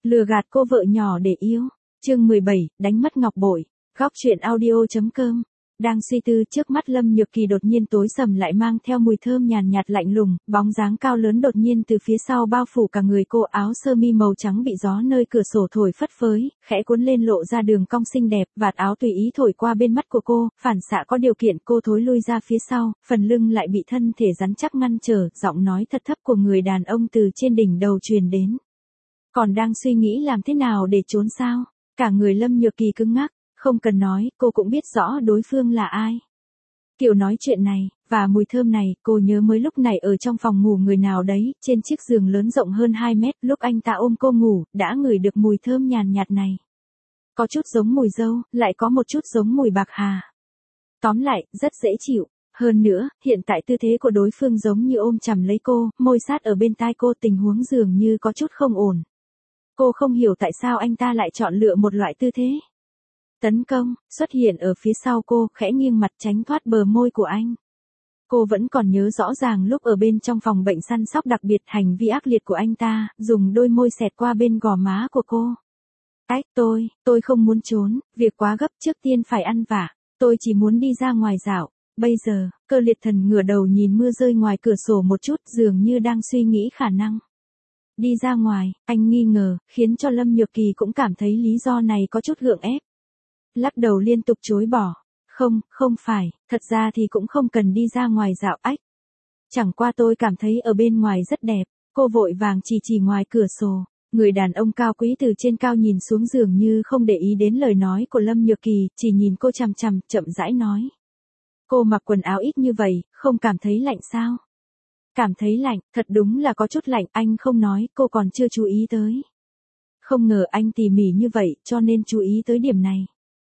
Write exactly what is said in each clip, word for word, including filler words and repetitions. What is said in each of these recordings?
Lừa gạt cô vợ nhỏ để yêu. Chương mười bảy, đánh mất ngọc bội. Góc truyện audio.com. Đang suy tư, trước mắt Lâm Nhược Kỳ đột nhiên tối sầm lại mang theo mùi thơm nhàn nhạt lạnh lùng, bóng dáng cao lớn đột nhiên từ phía sau bao phủ cả người cô, áo sơ mi màu trắng bị gió nơi cửa sổ thổi phất phới, khẽ cuốn lên lộ ra đường cong xinh đẹp, vạt áo tùy ý thổi qua bên mắt của cô, phản xạ có điều kiện cô thối lui ra phía sau, phần lưng lại bị thân thể rắn chắc ngăn trở, giọng nói thật thấp của người đàn ông từ trên đỉnh đầu truyền đến. Còn đang suy nghĩ làm thế nào để trốn sao? Cả người Lâm Nhược Kỳ cứng ngắc. Không cần nói, cô cũng biết rõ đối phương là ai. Kiểu nói chuyện này, và mùi thơm này, cô nhớ mới lúc này ở trong phòng ngủ người nào đấy, trên chiếc giường lớn rộng hơn hai mét, lúc anh ta ôm cô ngủ, đã ngửi được mùi thơm nhàn nhạt này. Có chút giống mùi dâu, lại có một chút giống mùi bạc hà. Tóm lại, rất dễ chịu. Hơn nữa, hiện tại tư thế của đối phương giống như ôm chầm lấy cô, môi sát ở bên tai cô, tình huống dường như có chút không ổn. Cô không hiểu tại sao anh ta lại chọn lựa một loại tư thế. Tấn công, xuất hiện ở phía sau cô, khẽ nghiêng mặt tránh thoát bờ môi của anh. Cô vẫn còn nhớ rõ ràng lúc ở bên trong phòng bệnh săn sóc, đặc biệt hành vi ác liệt của anh ta, dùng đôi môi xẹt qua bên gò má của cô. Ách, tôi, tôi không muốn trốn, việc quá gấp, trước tiên phải ăn vạ, tôi chỉ muốn đi ra ngoài dạo. Bây giờ, Cơ Liệt Thần ngửa đầu nhìn mưa rơi ngoài cửa sổ một chút, dường như đang suy nghĩ khả năng đi ra ngoài. Anh nghi ngờ, khiến cho Lâm Nhược Kỳ cũng cảm thấy lý do này có chút gượng ép. Lắc đầu liên tục chối bỏ. Không, không phải, thật ra thì cũng không cần đi ra ngoài dạo. Ách. Chẳng qua tôi cảm thấy ở bên ngoài rất đẹp. Cô vội vàng chỉ chỉ ngoài cửa sổ. Người đàn ông cao quý từ trên cao nhìn xuống dường như không để ý đến lời nói của Lâm Nhược Kỳ, chỉ nhìn cô chằm chằm, chậm rãi nói. Cô mặc quần áo ít như vậy, không cảm thấy lạnh sao? Cảm thấy lạnh, thật đúng là có chút lạnh, anh không nói, cô còn chưa chú ý tới. Không ngờ anh tỉ mỉ như vậy, cho nên chú ý tới điểm này.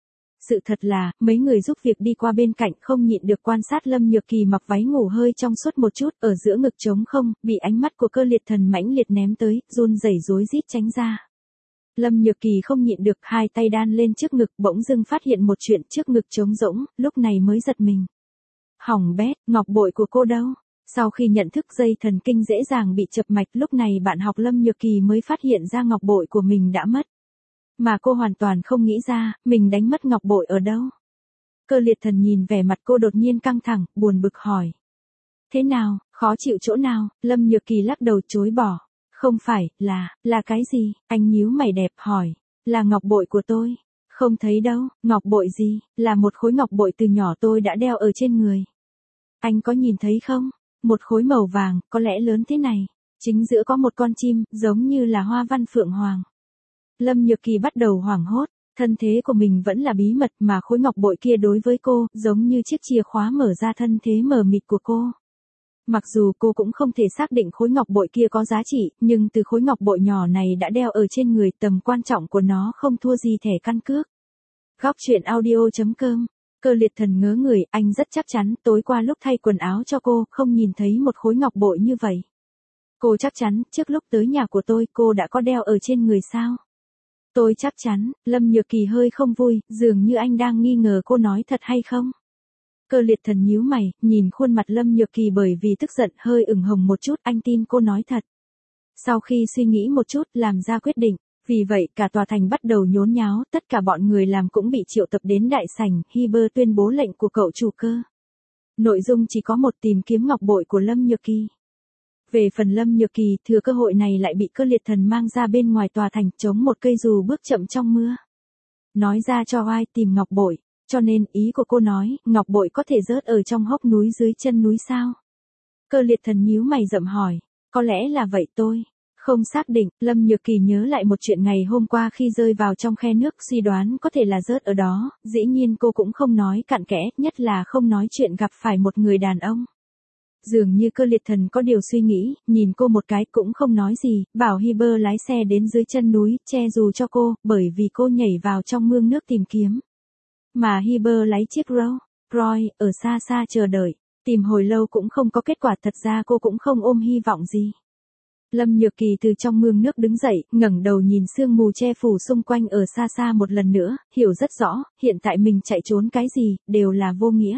Sự thật là, mấy người giúp việc đi qua bên cạnh không nhịn được quan sát Lâm Nhược Kỳ mặc váy ngủ hơi trong suốt một chút, ở giữa ngực trống không, bị ánh mắt của Cơ Liệt Thần mãnh liệt ném tới, run rẩy rối rít tránh ra. Lâm Nhược Kỳ không nhịn được, hai tay đan lên trước ngực, bỗng dưng phát hiện một chuyện, trước ngực trống rỗng, lúc này mới giật mình. Hỏng bét, ngọc bội của cô đâu? Sau khi nhận thức dây thần kinh dễ dàng bị chập mạch, lúc này bạn học Lâm Nhược Kỳ mới phát hiện ra ngọc bội của mình đã mất. Mà cô hoàn toàn không nghĩ ra, mình đánh mất ngọc bội ở đâu. Cơ Liệt Thần nhìn vẻ mặt cô đột nhiên căng thẳng, buồn bực hỏi. Thế nào, khó chịu chỗ nào? Lâm Nhược Kỳ lắc đầu chối bỏ. Không phải, là, là cái gì? Anh nhíu mày đẹp hỏi. Là ngọc bội của tôi. Không thấy đâu, ngọc bội gì? Là một khối ngọc bội từ nhỏ tôi đã đeo ở trên người. Anh có nhìn thấy không? Một khối màu vàng, có lẽ lớn thế này. Chính giữa có một con chim, giống như là hoa văn phượng hoàng. Lâm Nhược Kỳ bắt đầu hoảng hốt, thân thế của mình vẫn là bí mật mà khối ngọc bội kia đối với cô, giống như chiếc chìa khóa mở ra thân thế mờ mịt của cô. Mặc dù cô cũng không thể xác định khối ngọc bội kia có giá trị, nhưng từ khối ngọc bội nhỏ này đã đeo ở trên người, tầm quan trọng của nó không thua gì thẻ căn cước. Góc truyện audio.com. Cơ Liệt Thần ngớ người, anh rất chắc chắn, tối qua lúc thay quần áo cho cô, không nhìn thấy một khối ngọc bội như vậy. Cô chắc chắn, trước lúc tới nhà của tôi, cô đã có đeo ở trên người sao? Tôi chắc chắn. Lâm Nhược Kỳ hơi không vui, dường như anh đang nghi ngờ cô nói thật hay không. Cơ Liệt Thần nhíu mày, nhìn khuôn mặt Lâm Nhược Kỳ bởi vì tức giận hơi ửng hồng một chút, anh tin cô nói thật. Sau khi suy nghĩ một chút, làm ra quyết định. Vì vậy, cả tòa thành bắt đầu nhốn nháo, tất cả bọn người làm cũng bị triệu tập đến đại sảnh, Hiber tuyên bố lệnh của cậu chủ Cơ. Nội dung chỉ có một, tìm kiếm ngọc bội của Lâm Nhược Kỳ. Về phần Lâm Nhược Kỳ, thừa cơ hội này lại bị Cơ Liệt Thần mang ra bên ngoài tòa thành, chống một cây dù bước chậm trong mưa. Nói ra cho ai tìm ngọc bội, cho nên ý của cô nói, ngọc bội có thể rớt ở trong hốc núi dưới chân núi sao? Cơ Liệt Thần nhíu mày rậm hỏi, có lẽ là vậy tôi. Không xác định. Lâm Nhược Kỳ nhớ lại một chuyện ngày hôm qua khi rơi vào trong khe nước, suy đoán có thể là rớt ở đó, dĩ nhiên cô cũng không nói cặn kẽ, nhất là không nói chuyện gặp phải một người đàn ông. Dường như Cơ Liệt Thần có điều suy nghĩ, nhìn cô một cái cũng không nói gì, bảo Hiber lái xe đến dưới chân núi, che dù cho cô, bởi vì cô nhảy vào trong mương nước tìm kiếm. Mà Hiber lái chiếc Rolls Royce, ở xa xa chờ đợi, tìm hồi lâu cũng không có kết quả, thật ra cô cũng không ôm hy vọng gì. Lâm Nhược Kỳ từ trong mương nước đứng dậy, ngẩng đầu nhìn sương mù che phủ xung quanh ở xa xa một lần nữa, hiểu rất rõ, hiện tại mình chạy trốn cái gì, đều là vô nghĩa.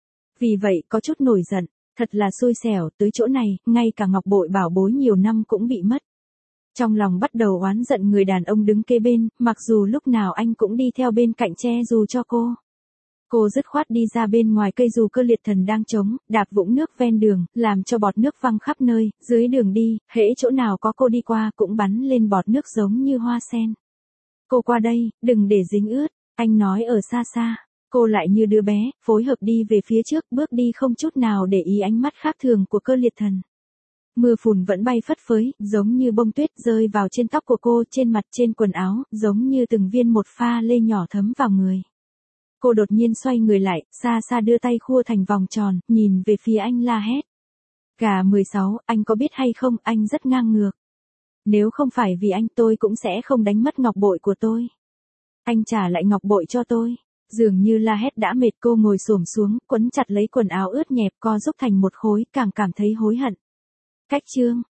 Vì vậy, có chút nổi giận, thật là xui xẻo, tới chỗ này, ngay cả ngọc bội bảo bối nhiều năm cũng bị mất. Trong lòng bắt đầu oán giận người đàn ông đứng kế bên, mặc dù lúc nào anh cũng đi theo bên cạnh che dù cho cô. Cô dứt khoát đi ra bên ngoài cây dù Cơ Liệt Thần đang trống, đạp vũng nước ven đường, làm cho bọt nước văng khắp nơi, dưới đường đi, hễ chỗ nào có cô đi qua cũng bắn lên bọt nước giống như hoa sen. Cô qua đây, đừng để dính ướt, anh nói ở xa xa. Cô lại như đứa bé, phối hợp đi về phía trước, bước đi không chút nào để ý ánh mắt khác thường của Cơ Liệt Thần. Mưa phùn vẫn bay phất phới, giống như bông tuyết rơi vào trên tóc của cô, trên mặt, trên quần áo, giống như từng viên một pha lê nhỏ thấm vào người. Cô đột nhiên xoay người lại, xa xa đưa tay khua thành vòng tròn, nhìn về phía anh la hét. Gà mười sáu, anh có biết hay không, anh rất ngang ngược. Nếu không phải vì anh tôi cũng sẽ không đánh mất ngọc bội của tôi. Anh trả lại ngọc bội cho tôi. Dường như la hét đã mệt, cô ngồi xổm xuống, quấn chặt lấy quần áo ướt nhẹp, co giúp thành một khối, càng cảm thấy hối hận. Cách chương.